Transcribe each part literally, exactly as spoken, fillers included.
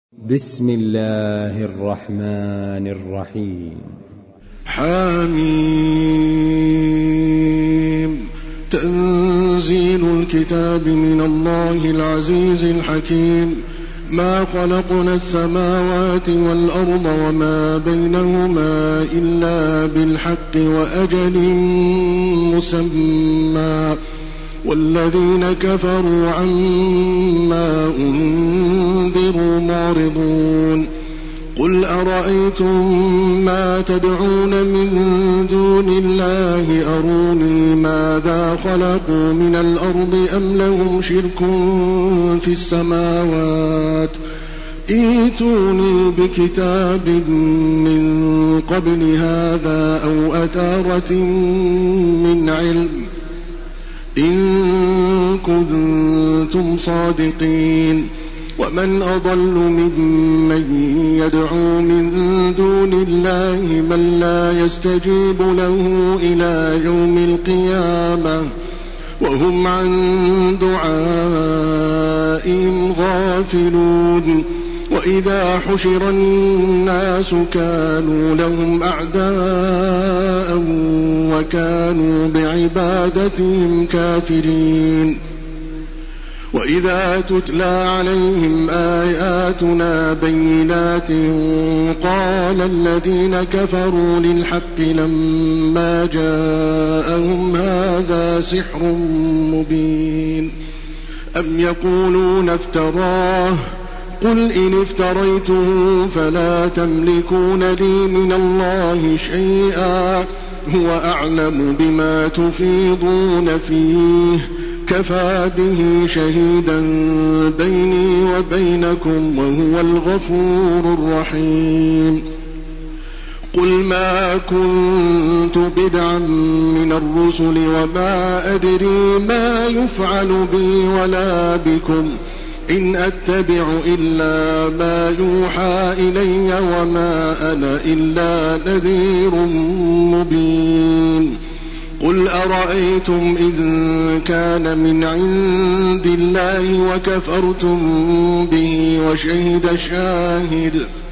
بسم الله الرحمن الرحيم. حميم. تنزيل الكتاب من الله العزيز الحكيم. ما خلقنا السماوات والأرض وما بينهما إلا بالحق وأجل مسمى والذين كفروا عما أنذروا معرضون. قل أرأيتم ما تدعون من دون الله أروني ماذا خلقوا من الأرض أم لهم شرك في السماوات ائتوني بكتاب من قبل هذا أو أثارة من علم إن كنتم صادقين. ومن أضل ممن يدعو من دون الله من لا يستجيب له إلى يوم القيامة وهم عن دعائهم غافلون. وإذا حشر الناس كانوا لهم أعداء وكانوا بعبادتهم كافرين. وإذا تتلى عليهم آياتنا بينات قال الذين كفروا للحق لما جاءهم هذا سحر مبين. أم يقولون افتراه قل إن افتريته فلا تملكون لي من الله شيئا هو أعلم بما تفيضون فيه كفى به شهيدا بيني وبينكم وهو الغفور الرحيم. قل ما كنت بدعا من الرسل وما أدري ما يفعل بي ولا بكم إن أتبع إلا ما يوحى إلي وما أنا إلا نذير مبين. قل أرأيتم إن كان من عند الله وكفرتم به وشهد شاهد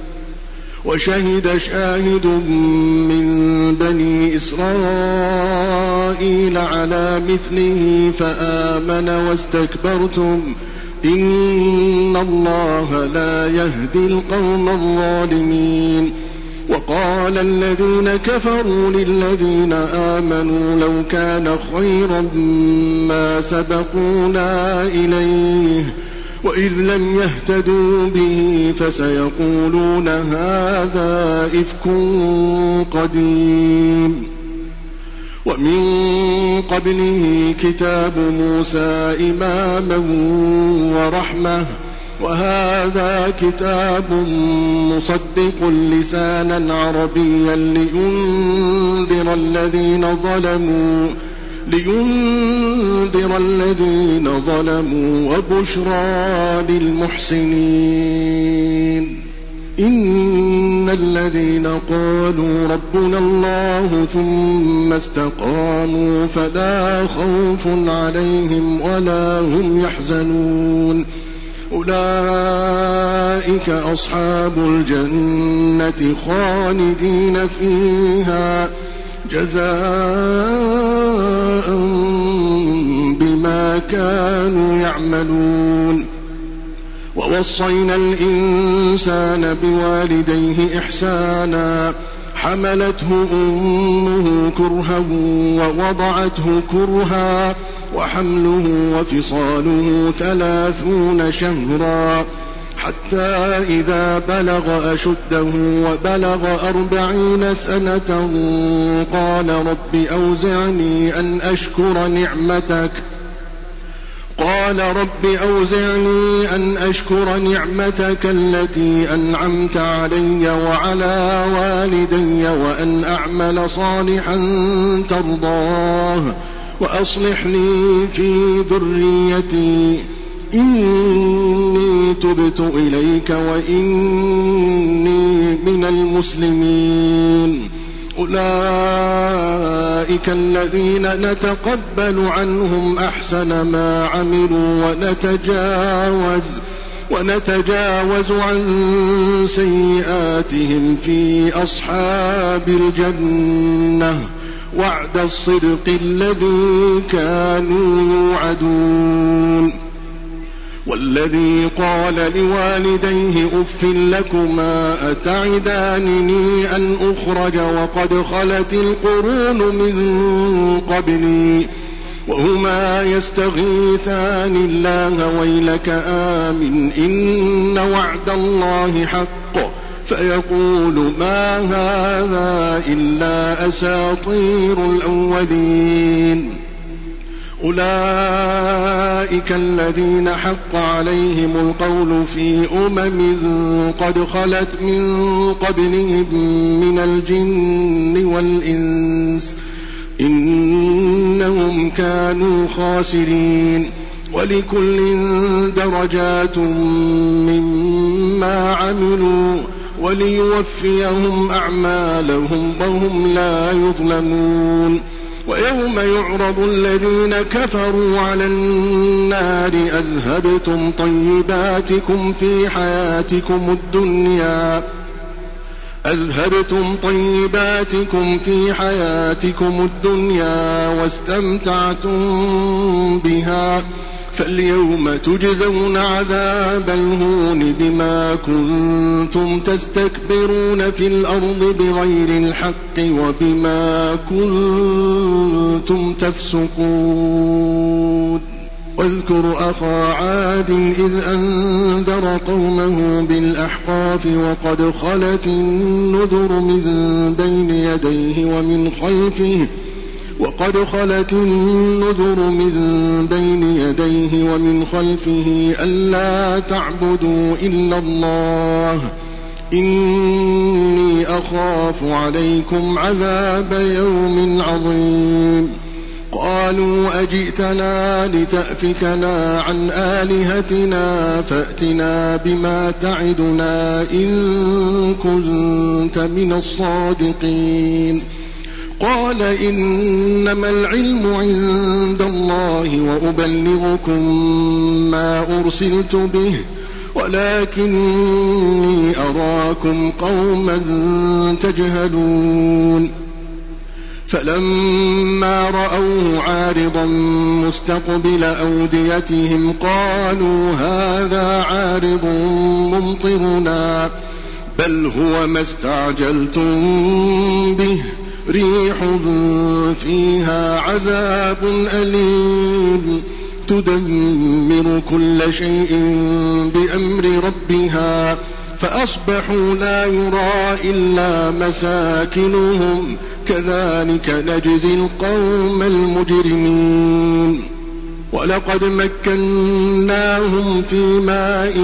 وشهد شاهد من بني إسرائيل على مثله فآمن واستكبرتم إن الله لا يهدي القوم الظالمين. وقال الذين كفروا للذين آمنوا لو كان خيرا ما سبقونا إليه وإذ لم يهتدوا به فسيقولون هذا إفك قديم. ومن قبله كتاب موسى إماما ورحمة وهذا كتاب مصدق لسانا عربيا لينذر الذين ظلموا لينذر الذين ظلموا وبشرى للمحسنين. إن الذين قالوا ربنا الله ثم استقاموا فلا خوف عليهم ولا هم يحزنون أولئك أصحاب الجنة خالدين فيها جزاء بما كانوا يعملون. ووصينا الإنسان بوالديه إحسانا حملته أمه كرها ووضعته كرها وحمله وفصاله ثلاثون شهرا حتى إذا بلغ أشده وبلغ أربعين سنة قال رب أوزعني أن أشكر نعمتك قال رب أوزعني أن أشكر نعمتك التي أنعمت علي وعلى والدي وأن أعمل صالحا ترضاه وأصلح لي في ذريتي إني تبت إليك وإني من المسلمين. أولئك الذين نتقبل عنهم أحسن ما عملوا ونتجاوز ونتجاوز عن سيئاتهم في أصحاب الجنة وعد الصدق الذي كانوا يوعدون. والذي قال لوالديه أف لكما أتعدانني أن أخرج وقد خلت القرون من قبلي وهما يستغيثان الله ويلك آمن إن وعد الله حق فيقول ما هذا إلا أساطير الأولين. أولئك الذين حق عليهم القول في أمم قد خلت من قبلهم من الجن والإنس إنهم كانوا خاسرين. ولكل درجات مما عملوا وليوفيهم أعمالهم وهم لا يظلمون. ويوم يعرض الذين كفروا على النار أذهبتم طيباتكم في حياتكم الدنيا أذهبتم طيباتكم في حياتكم الدنيا واستمتعتم بها فاليوم تجزون عذاب الهون بما كنتم تستكبرون في الأرض بغير الحق وبما كنتم تفسقون. واذكر أخا عاد إذ أنذر قومه بالأحقاف وقد خلت النذر من بين يديه ومن خلفه وقد خلت النذر من بين يديه ومن خلفه ألا تعبدوا إلا الله إني أخاف عليكم عذاب يوم عظيم. قالوا أجئتنا لتأفكنا عن آلهتنا فأتنا بما تعدنا إن كنت من الصادقين. قال إنما العلم عند الله وأبلغكم ما أرسلت به ولكني أراكم قوما تجهلون. فلما رأوه عارضا مستقبل أوديتهم قالوا هذا عارض ممطرنا بل هو ما استعجلتم به ريح فيها عذاب أليم تدمر كل شيء بأمر ربها فأصبحوا لا يرى إلا مساكنهم كذلك نجزي القوم المجرمين. ولقد مكناهم في ماء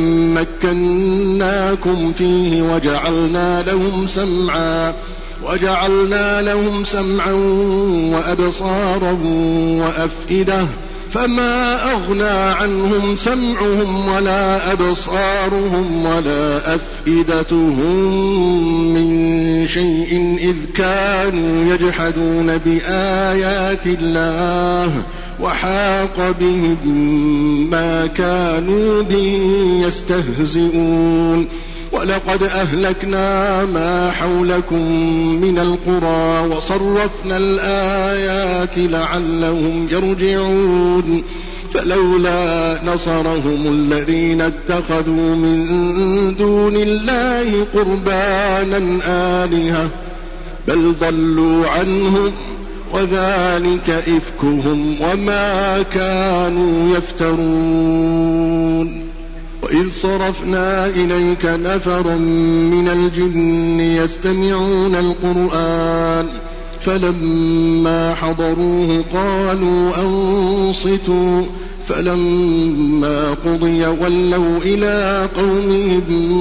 مكناكم فيه وجعلنا لهم سمعا وجعلنا لهم سمعا وأبصارا وأفئدة فما أغنى عنهم سمعهم ولا أبصارهم ولا أفئدتهم من شيء إذ كانوا يجحدون بآيات الله وحاق بهم ما كانوا به يستهزئون. ولقد أهلكنا ما حولكم من القرى وصرفنا الآيات لعلهم يرجعون. فلولا نصرهم الذين اتخذوا من دون الله قربانا آلهة بل ضلوا عنهم وذلك إفكهم وما كانوا يفترون. وإذ صرفنا إليك نفرا من الجن يستمعون القرآن فلما حضروه قالوا أنصتوا فلما قضي ولوا إلى قومهم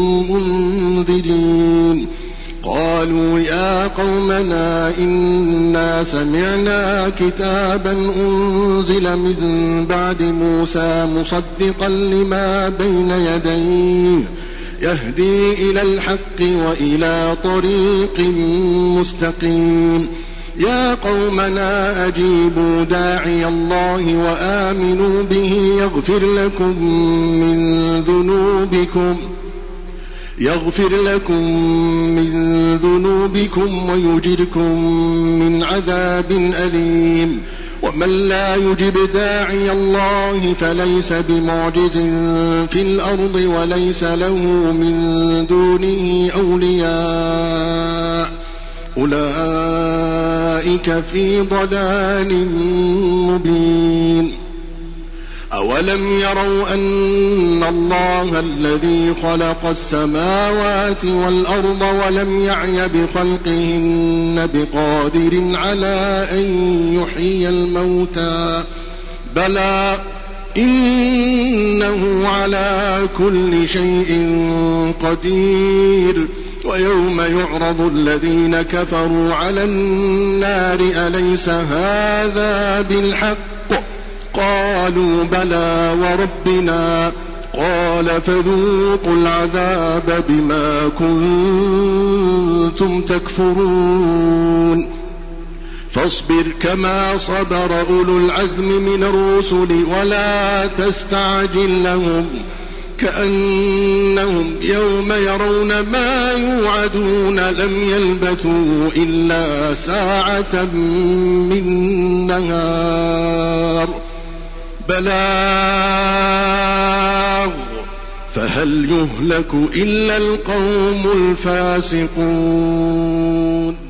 منذرين. قالوا يا قومنا إنا سمعنا كتابا أنزل من بعد موسى مصدقا لما بين يديه يهدي إلى الحق وإلى طريق مستقيم يا قومنا أجيبوا داعي الله وآمنوا به يغفر لكم من ذنوبكم يغفر لكم من ذنوبكم ويجركم من عذاب أليم ومن لا يجب داعي الله فليس بمعجز في الأرض وليس له من دونه أولياء أولئك في ضلال مبين أولم يروا أن الله الذي خلق السماوات والأرض ولم يعي بخلقهن بقادر على أن يحيي الموتى بلى إنه على كل شيء قدير ويوم يعرض الذين كفروا على النار أليس هذا بالحق قالوا بلى وربنا قال فذوقوا العذاب بما كنتم تكفرون فاصبر كما صبر أولو العزم من الرسل ولا تستعجل لهم كأنهم يوم يرون ما يوعدون لم يلبثوا إلا ساعة من نهار بلاغ فهل يهلك إلا القوم الفاسقون